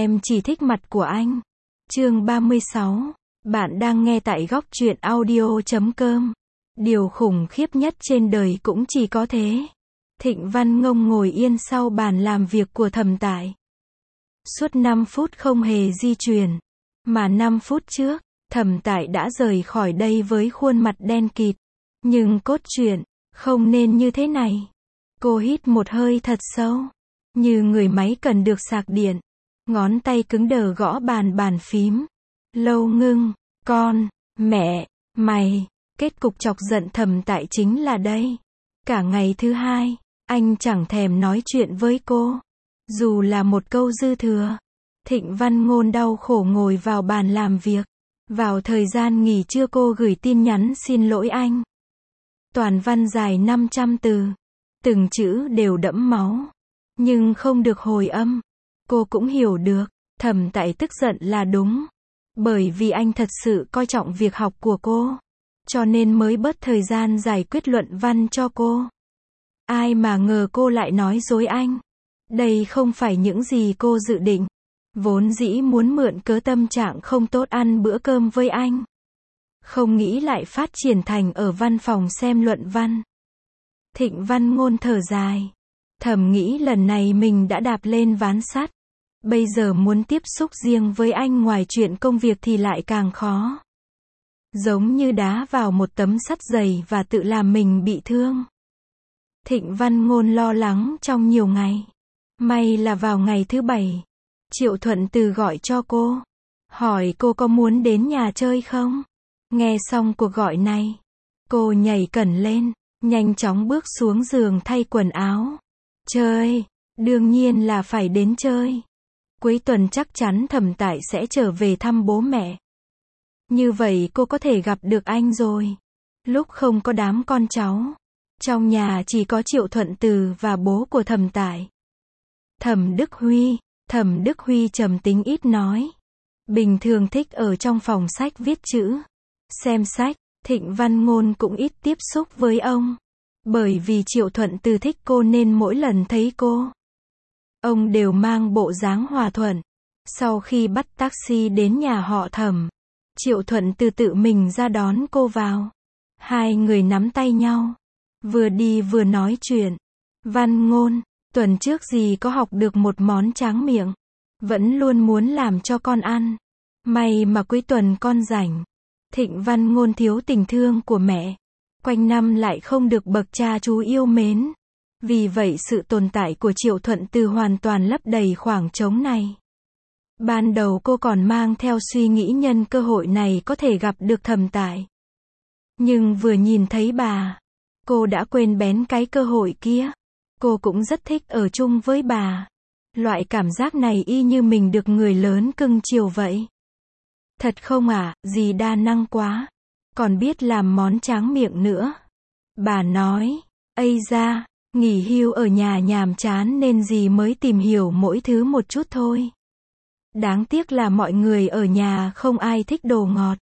Em chỉ thích mặt của anh. Chương 36. Bạn đang nghe tại góc truyện audio.com. Điều khủng khiếp nhất trên đời cũng chỉ có thế. Thịnh Văn Ngông ngồi yên sau bàn làm việc của Thẩm Tại. Suốt 5 phút không hề di chuyển. Mà 5 phút trước, Thẩm Tại đã rời khỏi đây với khuôn mặt đen kịt. Nhưng cốt truyện, không nên như thế này. Cô hít một hơi thật sâu. Như người máy cần được sạc điện. Ngón tay cứng đờ gõ bàn phím. Lâu Ngưng, con, mẹ, mày. Kết cục chọc giận Thẩm Tại chính là đây. Cả ngày thứ hai, anh chẳng thèm nói chuyện với cô. Dù là một câu dư thừa. Thịnh Văn Ngôn đau khổ ngồi vào bàn làm việc. Vào thời gian nghỉ trưa cô gửi tin nhắn xin lỗi anh. Toàn văn dài 500 từ. Từng chữ đều đẫm máu. Nhưng không được hồi âm. Cô cũng hiểu được, Thẩm Tại tức giận là đúng. Bởi vì anh thật sự coi trọng việc học của cô. Cho nên mới bớt thời gian giải quyết luận văn cho cô. Ai mà ngờ cô lại nói dối anh. Đây không phải những gì cô dự định. Vốn dĩ muốn mượn cớ tâm trạng không tốt ăn bữa cơm với anh. Không nghĩ lại phát triển thành ở văn phòng xem luận văn. Thịnh Văn Ngôn thở dài. Thầm nghĩ lần này mình đã đạp lên ván sắt. Bây giờ muốn tiếp xúc riêng với anh ngoài chuyện công việc thì lại càng khó. Giống như đá vào một tấm sắt dày và tự làm mình bị thương. Thịnh Văn Ngôn lo lắng trong nhiều ngày. May là vào ngày thứ 7, Triệu Thuận Từ gọi cho cô. Hỏi cô có muốn đến nhà chơi không? Nghe xong cuộc gọi này, cô nhảy cẩn lên, nhanh chóng bước xuống giường thay quần áo. Chơi, đương nhiên là phải đến chơi. Cuối tuần chắc chắn Thẩm Tại sẽ trở về thăm bố mẹ. Như vậy cô có thể gặp được anh rồi. Lúc không có đám con cháu, trong nhà chỉ có Triệu Thuận Từ và bố của Thẩm Tại. Thẩm Đức Huy trầm tính ít nói. Bình thường thích ở trong phòng sách viết chữ, xem sách. Thịnh Văn Ngôn cũng ít tiếp xúc với ông. Bởi vì Triệu Thuận Từ thích cô nên mỗi lần thấy cô, ông đều mang bộ dáng hòa thuận. Sau khi bắt taxi đến nhà họ Thẩm, Triệu Thuận Từ tự mình ra đón cô vào. Hai người nắm tay nhau, vừa đi vừa nói chuyện. Văn Ngôn, tuần trước dì có học được một món tráng miệng. Vẫn luôn muốn làm cho con ăn. May mà cuối tuần con rảnh. Thịnh Văn Ngôn thiếu tình thương của mẹ. Quanh năm lại không được bậc cha chú yêu mến. Vì vậy sự tồn tại của Triệu Thuận Từ hoàn toàn lấp đầy khoảng trống này. Ban đầu cô còn mang theo suy nghĩ nhân cơ hội này có thể gặp được Thẩm Tại. Nhưng vừa nhìn thấy bà, cô đã quên bén cái cơ hội kia. Cô cũng rất thích ở chung với bà. Loại cảm giác này y như mình được người lớn cưng chiều vậy. Thật không ạ, dì đa năng quá. Còn biết làm món tráng miệng nữa. Bà nói, ây da, nghỉ hưu ở nhà nhàm chán nên dì mới tìm hiểu mỗi thứ một chút thôi. Đáng tiếc là mọi người ở nhà không ai thích đồ ngọt.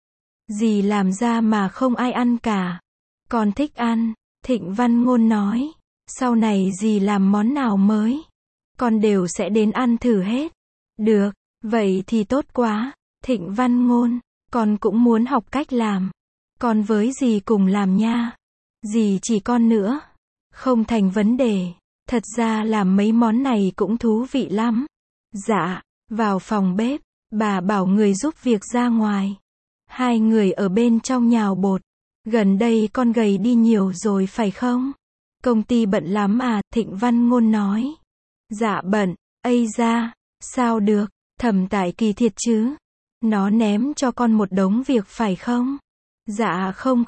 Dì làm ra mà không ai ăn cả. Con thích ăn, Thịnh Văn Ngôn nói. Sau này dì làm món nào mới, con đều sẽ đến ăn thử hết. Được, vậy thì tốt quá. Thịnh Văn Ngôn, con cũng muốn học cách làm. Con với dì cùng làm nha. Dì chỉ con nữa. Không thành vấn đề. Thật ra làm mấy món này cũng thú vị lắm. Dạ, vào phòng bếp, bà bảo người giúp việc ra ngoài. Hai người ở bên trong nhào bột. Gần đây con gầy đi nhiều rồi phải không? Công ty bận lắm à, Thịnh Văn Ngôn nói. Dạ bận, ây da, sao được, Thẩm Tại kỳ thiệt chứ. Nó ném cho con một đống việc phải không? Dạ không,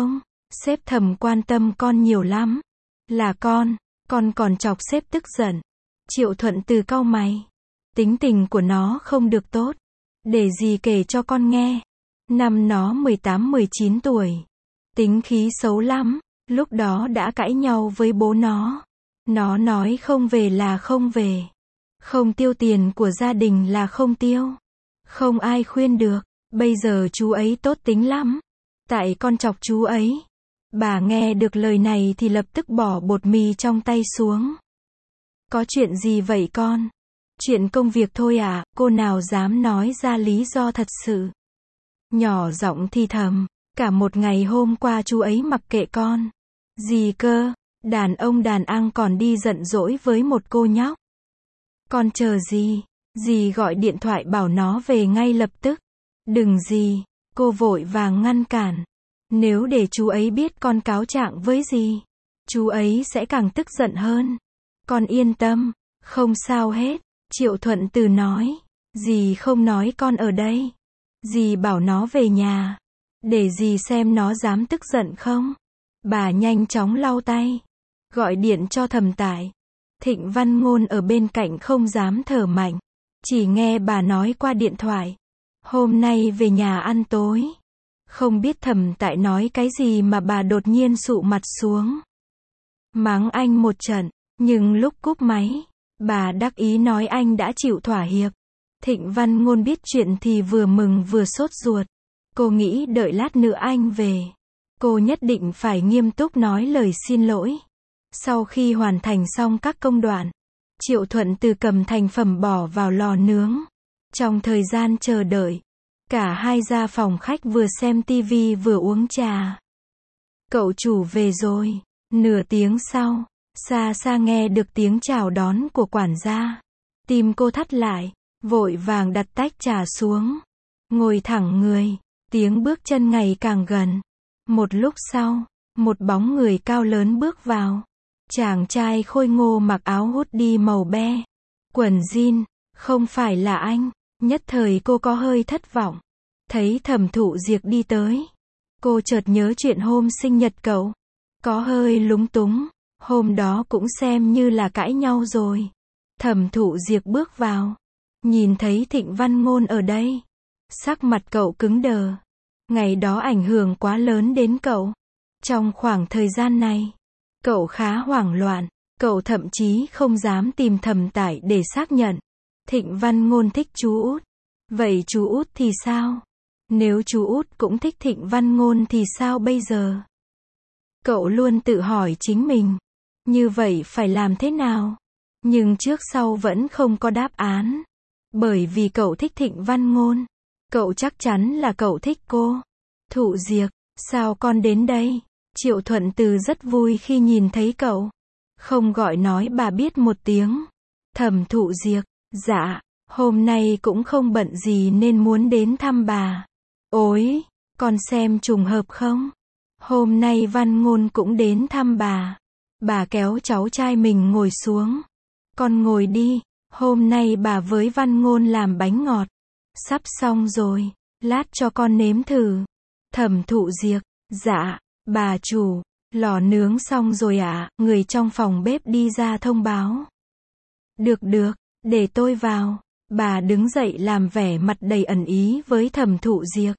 sếp Thẩm quan tâm con nhiều lắm. Là con còn chọc sếp tức giận. Triệu Thuận Từ cau mày. Tính tình của nó không được tốt. Để dì kể cho con nghe. Năm nó 18-19 tuổi. Tính khí xấu lắm. Lúc đó đã cãi nhau với bố nó. Nó nói không về là không về. Không tiêu tiền của gia đình là không tiêu. Không ai khuyên được. Bây giờ chú ấy tốt tính lắm. Tại con chọc chú ấy. Bà nghe được lời này thì lập tức bỏ bột mì trong tay xuống. Có chuyện gì vậy con? Chuyện công việc thôi à, cô nào dám nói ra lý do thật sự. Nhỏ giọng thì thầm, cả một ngày hôm qua chú ấy mặc kệ con. Gì cơ, đàn ông đàn ăn còn đi giận dỗi với một cô nhóc. Con chờ gì, dì gọi điện thoại bảo nó về ngay lập tức. Đừng dì, cô vội vàng ngăn cản. Nếu để chú ấy biết con cáo trạng với dì, chú ấy sẽ càng tức giận hơn. Con yên tâm, không sao hết, Triệu Thuận Từ nói. Dì không nói con ở đây. Dì bảo nó về nhà. Để dì xem nó dám tức giận không. Bà nhanh chóng lau tay. Gọi điện cho Thẩm Tải. Thịnh Văn Ngôn ở bên cạnh không dám thở mạnh. Chỉ nghe bà nói qua điện thoại. Hôm nay về nhà ăn tối. Không biết Thẩm Tải nói cái gì mà bà đột nhiên sụ mặt xuống. Mắng anh một trận. Nhưng lúc cúp máy, bà đắc ý nói anh đã chịu thỏa hiệp. Thịnh Văn Ngôn biết chuyện thì vừa mừng vừa sốt ruột. Cô nghĩ đợi lát nữa anh về, cô nhất định phải nghiêm túc nói lời xin lỗi. Sau khi hoàn thành xong các công đoạn, Triệu Thuận Từ cầm thành phẩm bỏ vào lò nướng. Trong thời gian chờ đợi, cả hai ra phòng khách vừa xem tivi vừa uống trà. Cậu chủ về rồi. Nửa tiếng sau, xa xa nghe được tiếng chào đón của quản gia. Tim cô thắt lại, vội vàng đặt tách trà xuống. Ngồi thẳng người, tiếng bước chân ngày càng gần. Một lúc sau, một bóng người cao lớn bước vào. Chàng trai khôi ngô mặc áo hoodie màu be, quần jean, không phải là anh. Nhất thời cô có hơi thất vọng. Thấy Thẩm Thụ Diệp đi tới, cô chợt nhớ chuyện hôm sinh nhật cậu. Có hơi lúng túng, hôm đó cũng xem như là cãi nhau rồi. Thẩm Thụ Diệp bước vào, nhìn thấy Thịnh Văn Ngôn ở đây. Sắc mặt cậu cứng đờ. Ngày đó ảnh hưởng quá lớn đến cậu. Trong khoảng thời gian này, cậu khá hoảng loạn. Cậu thậm chí không dám tìm Thẩm Tải để xác nhận. Thịnh Văn Ngôn thích chú Út. Vậy chú Út thì sao? Nếu chú Út cũng thích Thịnh Văn Ngôn thì sao bây giờ? Cậu luôn tự hỏi chính mình. Như vậy phải làm thế nào? Nhưng trước sau vẫn không có đáp án. Bởi vì cậu thích Thịnh Văn Ngôn. Cậu chắc chắn là cậu thích cô. Thụ Diệp, sao con đến đây? Triệu Thuận Từ rất vui khi nhìn thấy cậu. Không gọi nói bà biết một tiếng. Thẩm Thụ Diệp, dạ, hôm nay cũng không bận gì nên muốn đến thăm bà. Ôi, con xem trùng hợp không? Hôm nay Văn Ngôn cũng đến thăm bà. Bà kéo cháu trai mình ngồi xuống. Con ngồi đi, hôm nay bà với Văn Ngôn làm bánh ngọt. Sắp xong rồi, lát cho con nếm thử. Thẩm Thụ Diệp, dạ, bà chủ, lò nướng xong rồi ạ. Người trong phòng bếp đi ra thông báo. Được, để tôi vào. Bà đứng dậy làm vẻ mặt đầy ẩn ý với Thẩm Thụ Diệp.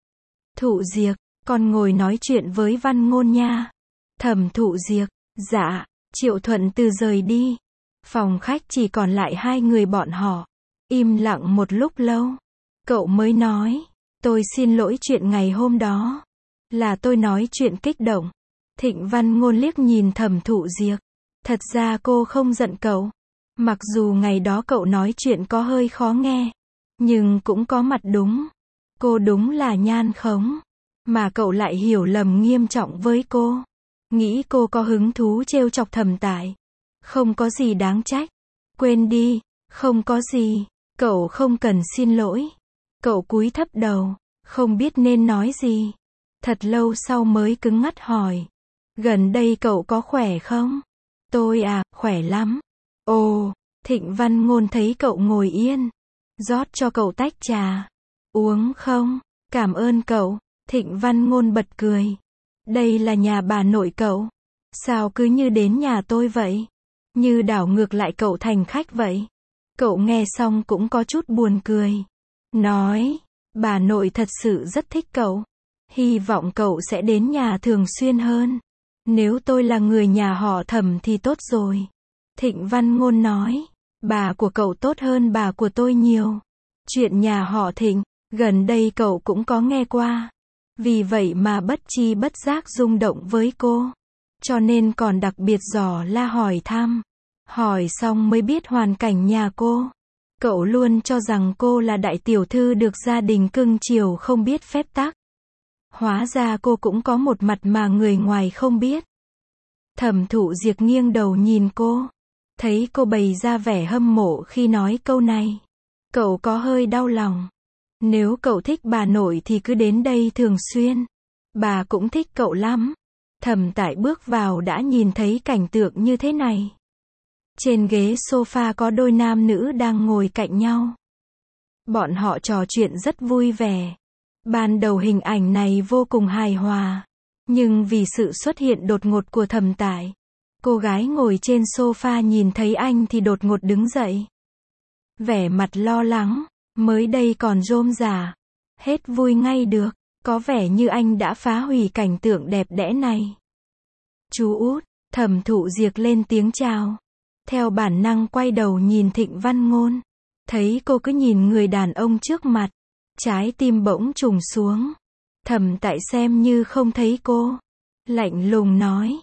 Thụ Diệp, con ngồi nói chuyện với Văn Ngôn nha. Thẩm Thụ Diệp, dạ. Triệu Thuận Từ rời đi. Phòng khách chỉ còn lại hai người bọn họ. Im lặng một lúc lâu. Cậu mới nói, tôi xin lỗi chuyện ngày hôm đó. Là tôi nói chuyện kích động. Thịnh Văn Ngôn liếc nhìn Thẩm Thụ Diệp. Thật ra cô không giận cậu. Mặc dù ngày đó cậu nói chuyện có hơi khó nghe, nhưng cũng có mặt đúng. Cô đúng là nhan khống. Mà cậu lại hiểu lầm nghiêm trọng với cô. Nghĩ cô có hứng thú trêu chọc Thẩm Tải. Không có gì đáng trách. Quên đi, không có gì. Cậu không cần xin lỗi. Cậu cúi thấp đầu, không biết nên nói gì. Thật lâu sau mới cứng ngắt hỏi. Gần đây cậu có khỏe không? Tôi à, khỏe lắm. Ồ, Thịnh Văn Ngôn thấy cậu ngồi yên. Rót cho cậu tách trà. Uống không? Cảm ơn cậu. Thịnh Văn Ngôn bật cười. Đây là nhà bà nội cậu. Sao cứ như đến nhà tôi vậy? Như đảo ngược lại cậu thành khách vậy. Cậu nghe xong cũng có chút buồn cười. Nói, bà nội thật sự rất thích cậu. Hy vọng cậu sẽ đến nhà thường xuyên hơn. Nếu tôi là người nhà họ Thẩm thì tốt rồi. Thịnh Văn Ngôn nói, bà của cậu tốt hơn bà của tôi nhiều. Chuyện nhà họ Thịnh, gần đây cậu cũng có nghe qua. Vì vậy mà bất chi bất giác rung động với cô. Cho nên còn đặc biệt dò la hỏi thăm. Hỏi xong mới biết hoàn cảnh nhà cô. Cậu luôn cho rằng cô là đại tiểu thư được gia đình cưng chiều không biết phép tắc. Hóa ra cô cũng có một mặt mà người ngoài không biết. Thẩm Thụ Diệp nghiêng đầu nhìn cô. Thấy cô bày ra vẻ hâm mộ khi nói câu này. Cậu có hơi đau lòng. Nếu cậu thích bà nội thì cứ đến đây thường xuyên. Bà cũng thích cậu lắm. Thẩm Tại bước vào đã nhìn thấy cảnh tượng như thế này. Trên ghế sofa có đôi nam nữ đang ngồi cạnh nhau. Bọn họ trò chuyện rất vui vẻ. Ban đầu hình ảnh này vô cùng hài hòa. Nhưng vì sự xuất hiện đột ngột của Thẩm Tại, cô gái ngồi trên sofa nhìn thấy anh thì đột ngột đứng dậy. Vẻ mặt lo lắng, mới đây còn rôm rả. Hết vui ngay được, có vẻ như anh đã phá hủy cảnh tượng đẹp đẽ này. Chú út, Thẩm Thụ Diệp lên tiếng chào. Theo bản năng quay đầu nhìn Thịnh Văn Ngôn. Thấy cô cứ nhìn người đàn ông trước mặt. Trái tim bỗng trùng xuống. Thẩm Tại xem như không thấy cô. Lạnh lùng nói.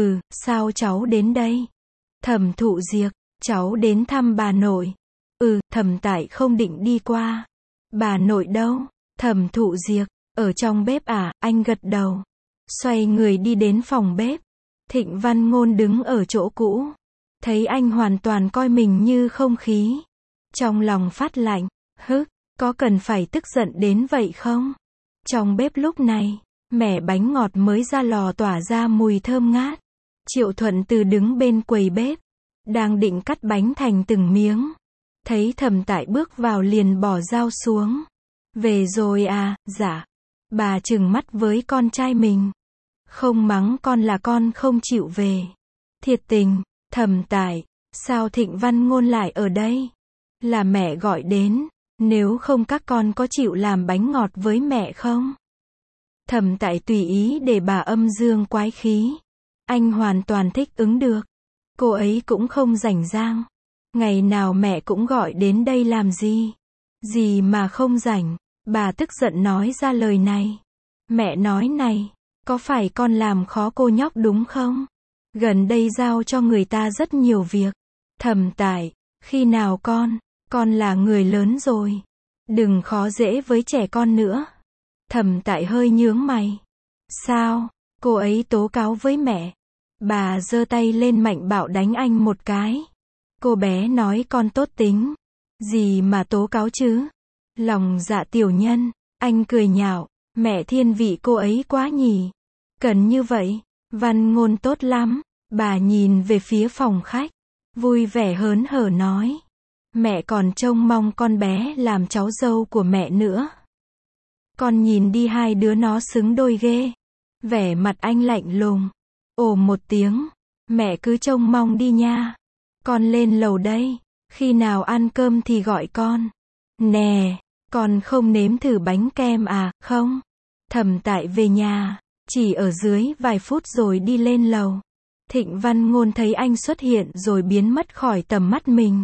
Sao cháu đến đây? Thẩm Thụ Diệp, cháu đến thăm bà nội. Thẩm Tại không định đi qua. Bà nội đâu? Thẩm Thụ Diệp, ở trong bếp à? Anh gật đầu. Xoay người đi đến phòng bếp. Thịnh Văn Ngôn đứng ở chỗ cũ. Thấy anh hoàn toàn coi mình như không khí. Trong lòng phát lạnh. Có cần phải tức giận đến vậy không? Trong bếp lúc này, mẻ bánh ngọt mới ra lò tỏa ra mùi thơm ngát. Triệu Thuận Từ đứng bên quầy bếp. Đang định cắt bánh thành từng miếng. Thấy Thẩm Tại bước vào liền bỏ dao xuống. Về rồi à? Dạ. Bà trừng mắt với con trai mình. Không mắng con là con không chịu về. Thiệt tình. Thẩm Tại, sao Thịnh Văn Ngôn lại ở đây? Là mẹ gọi đến. Nếu không các con có chịu làm bánh ngọt với mẹ không? Thẩm Tại tùy ý để bà âm dương quái khí. Anh hoàn toàn thích ứng được. Cô ấy cũng không rảnh rang. Ngày nào mẹ cũng gọi đến đây làm gì? Gì mà không rảnh? Bà tức giận nói ra lời này. Mẹ nói này, có phải con làm khó cô nhóc đúng không? Gần đây giao cho người ta rất nhiều việc. Thẩm Tại, khi nào con là người lớn rồi. Đừng khó dễ với trẻ con nữa. Thẩm Tại hơi nhướng mày. Sao? Cô ấy tố cáo với mẹ. Bà giơ tay lên mạnh bạo đánh anh một cái. Cô bé nói con tốt tính. Gì mà tố cáo chứ? Lòng dạ tiểu nhân. Anh cười nhạo. Mẹ thiên vị cô ấy quá nhỉ. Cần như vậy. Văn Ngôn tốt lắm. Bà nhìn về phía phòng khách. Vui vẻ hớn hở nói. Mẹ còn trông mong con bé làm cháu dâu của mẹ nữa. Con nhìn đi hai đứa nó xứng đôi ghê. Vẻ mặt anh lạnh lùng. Ồ một tiếng. Mẹ cứ trông mong đi nha. Con lên lầu đây. Khi nào ăn cơm thì gọi con. Nè, con không nếm thử bánh kem à, không? Thẩm Tại về nhà. Chỉ ở dưới vài phút rồi đi lên lầu. Thịnh Văn Ngôn thấy anh xuất hiện rồi biến mất khỏi tầm mắt mình.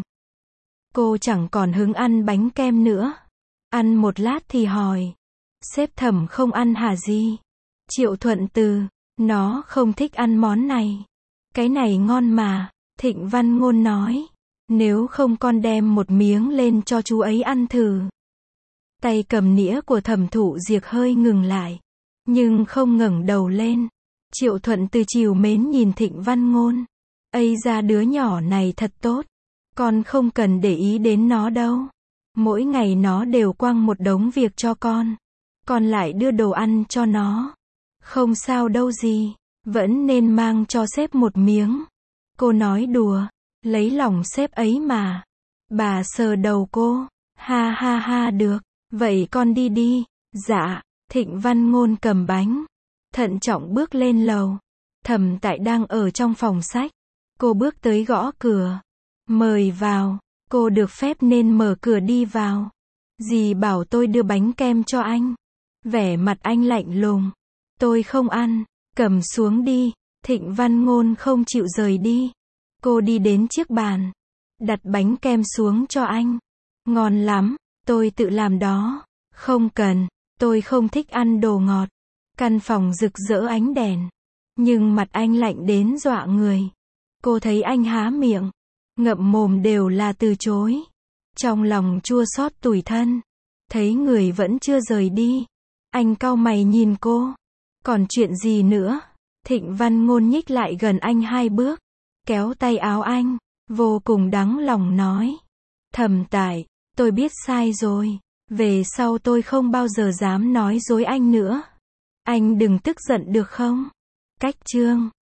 Cô chẳng còn hứng ăn bánh kem nữa. Ăn một lát thì hỏi. Sếp Thẩm không ăn hả gì? Triệu Thuận Từ, nó không thích ăn món này. Cái này ngon mà, Thịnh Văn Ngôn nói. Nếu không con đem một miếng lên cho chú ấy ăn thử. Tay cầm nĩa của Thẩm Thụ Diệp hơi ngừng lại. Nhưng không ngẩng đầu lên. Triệu Thuận Từ trìu mến nhìn Thịnh Văn Ngôn. Ây da đứa nhỏ này thật tốt. Con không cần để ý đến nó đâu. Mỗi ngày nó đều quăng một đống việc cho con. Con lại đưa đồ ăn cho nó. Không sao đâu gì. Vẫn nên mang cho sếp một miếng. Cô nói đùa. Lấy lòng sếp ấy mà. Bà sờ đầu cô. Ha ha ha được. Vậy con đi đi. Dạ. Thịnh Văn Ngôn cầm bánh. Thận trọng bước lên lầu. Thẩm Tại đang ở trong phòng sách. Cô bước tới gõ cửa. Mời vào. Cô được phép nên mở cửa đi vào. Dì bảo tôi đưa bánh kem cho anh. Vẻ mặt anh lạnh lùng. Tôi không ăn. Cầm xuống đi. Thịnh Văn Ngôn không chịu rời đi. Cô đi đến chiếc bàn. Đặt bánh kem xuống cho anh. Ngon lắm. Tôi tự làm đó. Không cần. Tôi không thích ăn đồ ngọt. Căn phòng rực rỡ ánh đèn. Nhưng mặt anh lạnh đến dọa người. Cô thấy anh há miệng. Ngậm mồm đều là từ chối. Trong lòng chua xót tủi thân. Thấy người vẫn chưa rời đi. Anh cau mày nhìn cô. Còn chuyện gì nữa? Thịnh Văn Ngôn nhích lại gần anh 2 bước. Kéo tay áo anh. Vô cùng đắng lòng nói. Thẩm Tải, tôi biết sai rồi. Về sau tôi không bao giờ dám nói dối anh nữa. Anh đừng tức giận được không? Cách chương